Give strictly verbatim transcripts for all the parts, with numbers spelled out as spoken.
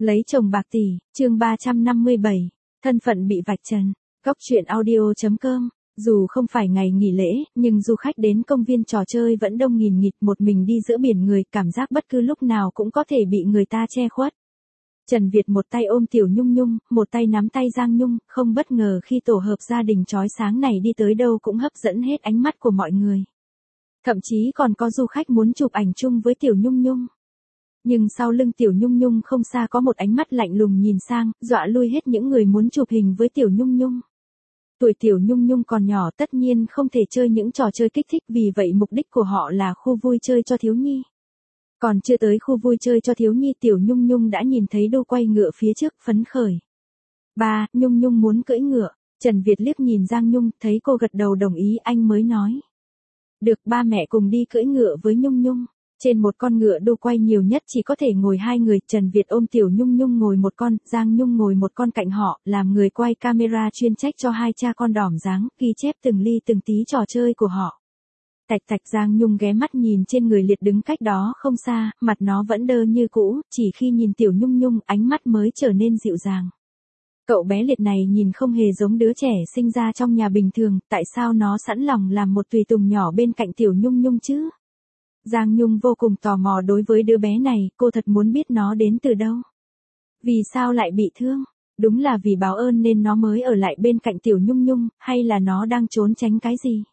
Lấy chồng bạc tỷ, chương ba trăm năm mươi bảy, thân phận bị vạch trần. Góc truyện audio chấm com. Dù không phải ngày nghỉ lễ, nhưng du khách đến công viên trò chơi vẫn đông nghìn nghịt, một mình đi giữa biển người, cảm giác bất cứ lúc nào cũng có thể bị người ta che khuất. Trần Việt một tay ôm Tiểu Nhung Nhung, một tay nắm tay Giang Nhung, không bất ngờ khi tổ hợp gia đình chói sáng này đi tới đâu cũng hấp dẫn hết ánh mắt của mọi người. Thậm chí còn có du khách muốn chụp ảnh chung với Tiểu Nhung Nhung. Nhưng sau lưng Tiểu Nhung Nhung không xa có một ánh mắt lạnh lùng nhìn sang, dọa lui hết những người muốn chụp hình với Tiểu Nhung Nhung. Tuổi Tiểu Nhung Nhung còn nhỏ tất nhiên không thể chơi những trò chơi kích thích, vì vậy mục đích của họ là khu vui chơi cho thiếu nhi. Còn chưa tới khu vui chơi cho thiếu nhi, Tiểu Nhung Nhung đã nhìn thấy đu quay ngựa phía trước, phấn khởi. Ba, Nhung Nhung muốn cưỡi ngựa. Trần Việt liếc nhìn Giang Nhung, thấy cô gật đầu đồng ý, anh mới nói. Được, ba mẹ cùng đi cưỡi ngựa với Nhung Nhung. Trên một con ngựa đu quay nhiều nhất chỉ có thể ngồi hai người, Trần Việt ôm Tiểu Nhung Nhung ngồi một con, Giang Nhung ngồi một con cạnh họ, làm người quay camera chuyên trách cho hai cha con đỏm dáng, ghi chép từng ly từng tí trò chơi của họ. Tạch tạch, Giang Nhung ghé mắt nhìn trên người Liệt đứng cách đó không xa, mặt nó vẫn đơ như cũ, chỉ khi nhìn Tiểu Nhung Nhung ánh mắt mới trở nên dịu dàng. Cậu bé Liệt này nhìn không hề giống đứa trẻ sinh ra trong nhà bình thường, tại sao nó sẵn lòng làm một tùy tùng nhỏ bên cạnh Tiểu Nhung Nhung chứ? Giang Nhung vô cùng tò mò đối với đứa bé này, cô thật muốn biết nó đến từ đâu. Vì sao lại bị thương? Đúng là vì báo ơn nên nó mới ở lại bên cạnh Tiểu Nhung Nhung, hay là nó đang trốn tránh cái gì?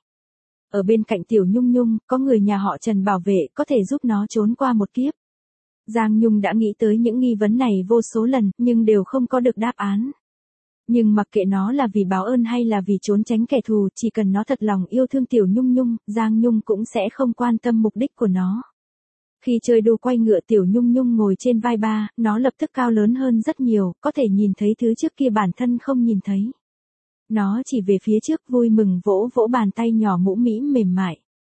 Ở bên cạnh Tiểu Nhung Nhung, có người nhà họ Trần bảo vệ, có thể giúp nó trốn qua một kiếp. Giang Nhung đã nghĩ tới những nghi vấn này vô số lần, nhưng đều không có được đáp án. Nhưng mặc kệ nó là vì báo ơn hay là vì trốn tránh kẻ thù, chỉ cần nó thật lòng yêu thương Tiểu Nhung Nhung, Giang Nhung cũng sẽ không quan tâm mục đích của nó. Khi chơi đu quay ngựa, Tiểu Nhung Nhung ngồi trên vai ba, nó lập tức cao lớn hơn rất nhiều, có thể nhìn thấy thứ trước kia bản thân không nhìn thấy. Nó chỉ về phía trước vui mừng vỗ vỗ bàn tay nhỏ mũ mĩm mềm mại.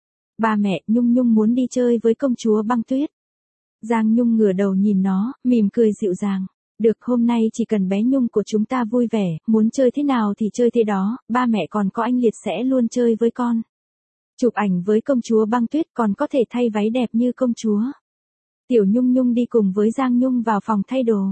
Ba mẹ, Nhung Nhung muốn đi chơi với công chúa băng tuyết. Giang Nhung ngửa đầu nhìn nó, mỉm cười dịu dàng. Được, hôm nay chỉ cần bé Nhung của chúng ta vui vẻ, muốn chơi thế nào thì chơi thế đó, ba mẹ còn có anh Liệt sẽ luôn chơi với con. Chụp ảnh với công chúa băng tuyết, còn có thể thay váy đẹp như công chúa. Tiểu Nhung Nhung đi cùng với Giang Nhung vào phòng thay đồ.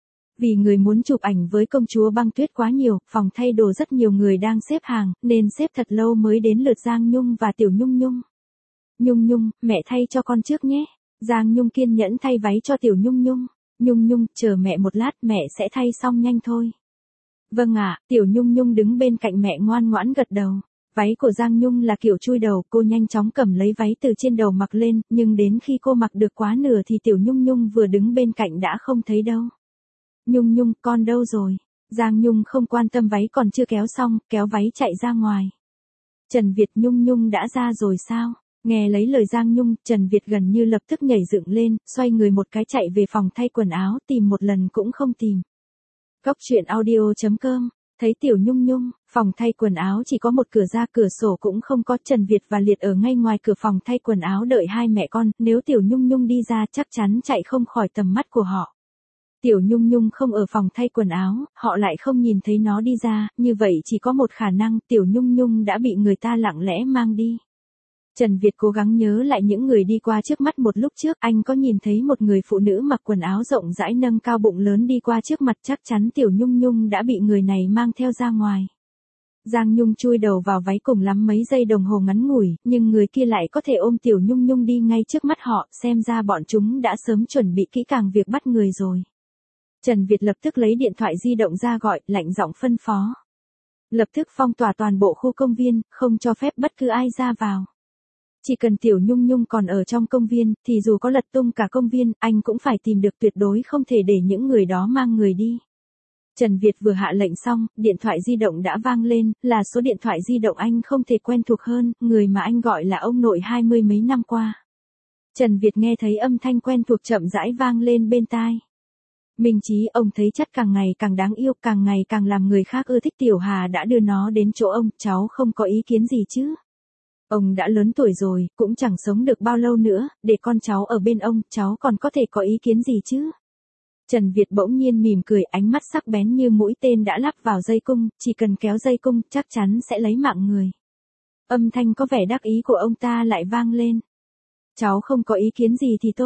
Vì người muốn chụp ảnh với công chúa băng tuyết quá nhiều, phòng thay đồ rất nhiều người đang xếp hàng, nên xếp thật lâu mới đến lượt Giang Nhung và Tiểu Nhung Nhung. Nhung Nhung, mẹ thay cho con trước nhé. Giang Nhung kiên nhẫn thay váy cho Tiểu Nhung Nhung. Nhung Nhung, chờ mẹ một lát, mẹ sẽ thay xong nhanh thôi. Vâng ạ, Tiểu Nhung Nhung đứng bên cạnh mẹ ngoan ngoãn gật đầu. Váy của Giang Nhung là kiểu chui đầu, cô nhanh chóng cầm lấy váy từ trên đầu mặc lên, nhưng đến khi cô mặc được quá nửa thì Tiểu Nhung Nhung vừa đứng bên cạnh đã không thấy đâu. Nhung Nhung, con đâu rồi? Giang Nhung không quan tâm váy còn chưa kéo xong, kéo váy chạy ra ngoài. Trần Việt, Nhung Nhung đã ra rồi sao? Nghe lấy lời Giang Nhung, Trần Việt gần như lập tức nhảy dựng lên, xoay người một cái chạy về phòng thay quần áo, tìm một lần cũng không tìm. Góc truyện audio chấm com. Thấy Tiểu Nhung Nhung, phòng thay quần áo chỉ có một cửa ra, cửa sổ cũng không có, Trần Việt và Liệt ở ngay ngoài cửa phòng thay quần áo đợi hai mẹ con, nếu Tiểu Nhung Nhung đi ra chắc chắn chạy không khỏi tầm mắt của họ. Tiểu Nhung Nhung không ở phòng thay quần áo, họ lại không nhìn thấy nó đi ra, như vậy chỉ có một khả năng, Tiểu Nhung Nhung đã bị người ta lặng lẽ mang đi. Trần Việt cố gắng nhớ lại những người đi qua trước mắt một lúc trước, anh có nhìn thấy một người phụ nữ mặc quần áo rộng rãi nâng cao bụng lớn đi qua trước mặt, chắc chắn Tiểu Nhung Nhung đã bị người này mang theo ra ngoài. Giang Nhung chui đầu vào váy cùng lắm mấy giây đồng hồ ngắn ngủi, nhưng người kia lại có thể ôm Tiểu Nhung Nhung đi ngay trước mắt họ, xem ra bọn chúng đã sớm chuẩn bị kỹ càng việc bắt người rồi. Trần Việt lập tức lấy điện thoại di động ra gọi, lạnh giọng phân phó. Lập tức phong tỏa toàn bộ khu công viên, không cho phép bất cứ ai ra vào. Chỉ cần Tiểu Nhung Nhung còn ở trong công viên, thì dù có lật tung cả công viên, anh cũng phải tìm được, tuyệt đối không thể để những người đó mang người đi. Trần Việt vừa hạ lệnh xong, điện thoại di động đã vang lên, là số điện thoại di động anh không thể quen thuộc hơn, người mà anh gọi là ông nội hai mươi mấy năm qua. Trần Việt nghe thấy âm thanh quen thuộc chậm rãi vang lên bên tai. Minh Chí, ông thấy chất càng ngày càng đáng yêu, càng ngày càng làm người khác ưa thích, Tiểu Hà đã đưa nó đến chỗ ông, cháu không có ý kiến gì chứ? Ông đã lớn tuổi rồi, cũng chẳng sống được bao lâu nữa, để con cháu ở bên ông, cháu còn có thể có ý kiến gì chứ? Trần Việt bỗng nhiên mỉm cười, ánh mắt sắc bén như mũi tên đã lắp vào dây cung, chỉ cần kéo dây cung, chắc chắn sẽ lấy mạng người. Âm thanh có vẻ đắc ý của ông ta lại vang lên. Cháu không có ý kiến gì thì tốt,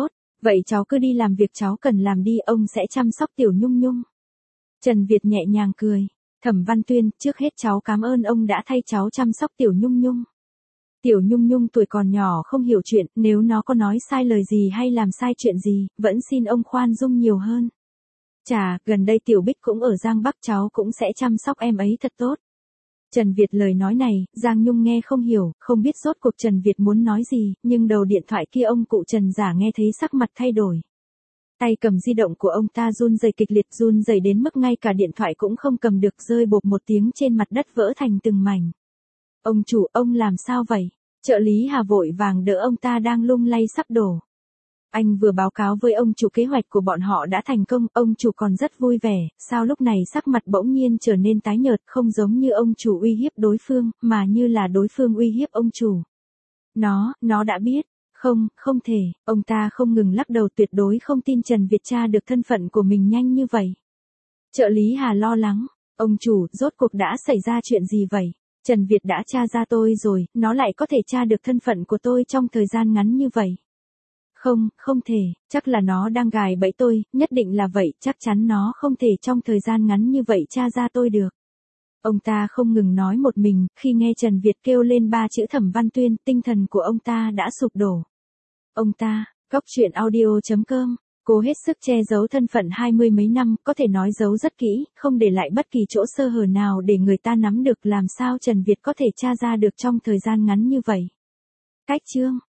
Vậy cháu cứ đi làm việc cháu cần làm đi, ông sẽ chăm sóc Tiểu Nhung Nhung. Trần Việt nhẹ nhàng cười. Thẩm Văn Tuyên, trước hết cháu cảm ơn ông đã thay cháu chăm sóc Tiểu Nhung Nhung. Tiểu Nhung Nhung tuổi còn nhỏ không hiểu chuyện, nếu nó có nói sai lời gì hay làm sai chuyện gì, vẫn xin ông khoan dung nhiều hơn. Chà, gần đây Tiểu Bích cũng ở Giang Bắc, cháu cũng sẽ chăm sóc em ấy thật tốt. Trần Việt lời nói này, Giang Nhung nghe không hiểu, không biết rốt cuộc Trần Việt muốn nói gì, nhưng đầu điện thoại kia ông cụ Trần giả nghe thấy sắc mặt thay đổi. Tay cầm di động của ông ta run rẩy kịch liệt, run rẩy đến mức ngay cả điện thoại cũng không cầm được, rơi bộp một tiếng trên mặt đất vỡ thành từng mảnh. Ông chủ, ông làm sao vậy? Trợ lý Hà vội vàng đỡ ông ta đang lung lay sắp đổ. Anh vừa báo cáo với ông chủ kế hoạch của bọn họ đã thành công, ông chủ còn rất vui vẻ, sao lúc này sắc mặt bỗng nhiên trở nên tái nhợt, không giống như ông chủ uy hiếp đối phương, mà như là đối phương uy hiếp ông chủ. Nó, nó đã biết. Không, không thể, ông ta không ngừng lắc đầu, tuyệt đối không tin Trần Việt tra được thân phận của mình nhanh như vậy. Trợ lý Hà lo lắng, ông chủ, rốt cuộc đã xảy ra chuyện gì vậy? Trần Việt đã tra ra tôi rồi, nó lại có thể tra được thân phận của tôi trong thời gian ngắn như vậy. Không, không thể, chắc là nó đang gài bẫy tôi, nhất định là vậy, chắc chắn nó không thể trong thời gian ngắn như vậy tra ra tôi được. Ông ta không ngừng nói một mình, khi nghe Trần Việt kêu lên ba chữ Thẩm Văn Tuyên, tinh thần của ông ta đã sụp đổ. Ông ta, Cóc Truyện Audio chấm com, cố hết sức che giấu thân phận hai mươi mấy năm, có thể nói giấu rất kỹ, không để lại bất kỳ chỗ sơ hở nào để người ta nắm được, làm sao Trần Việt có thể tra ra được trong thời gian ngắn như vậy. Cách chương